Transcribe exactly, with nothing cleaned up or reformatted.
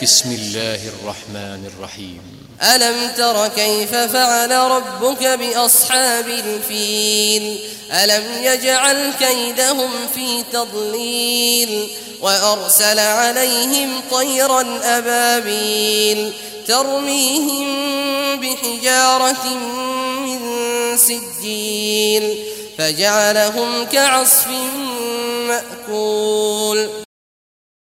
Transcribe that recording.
بسم الله الرحمن الرحيم. ألم تر كيف فعل ربك بأصحاب الفيل ألم يجعل كيدهم في تضليل وأرسل عليهم طيرا أبابيل ترميهم بحجارة من سجيل فجعلهم كعصف مأكول.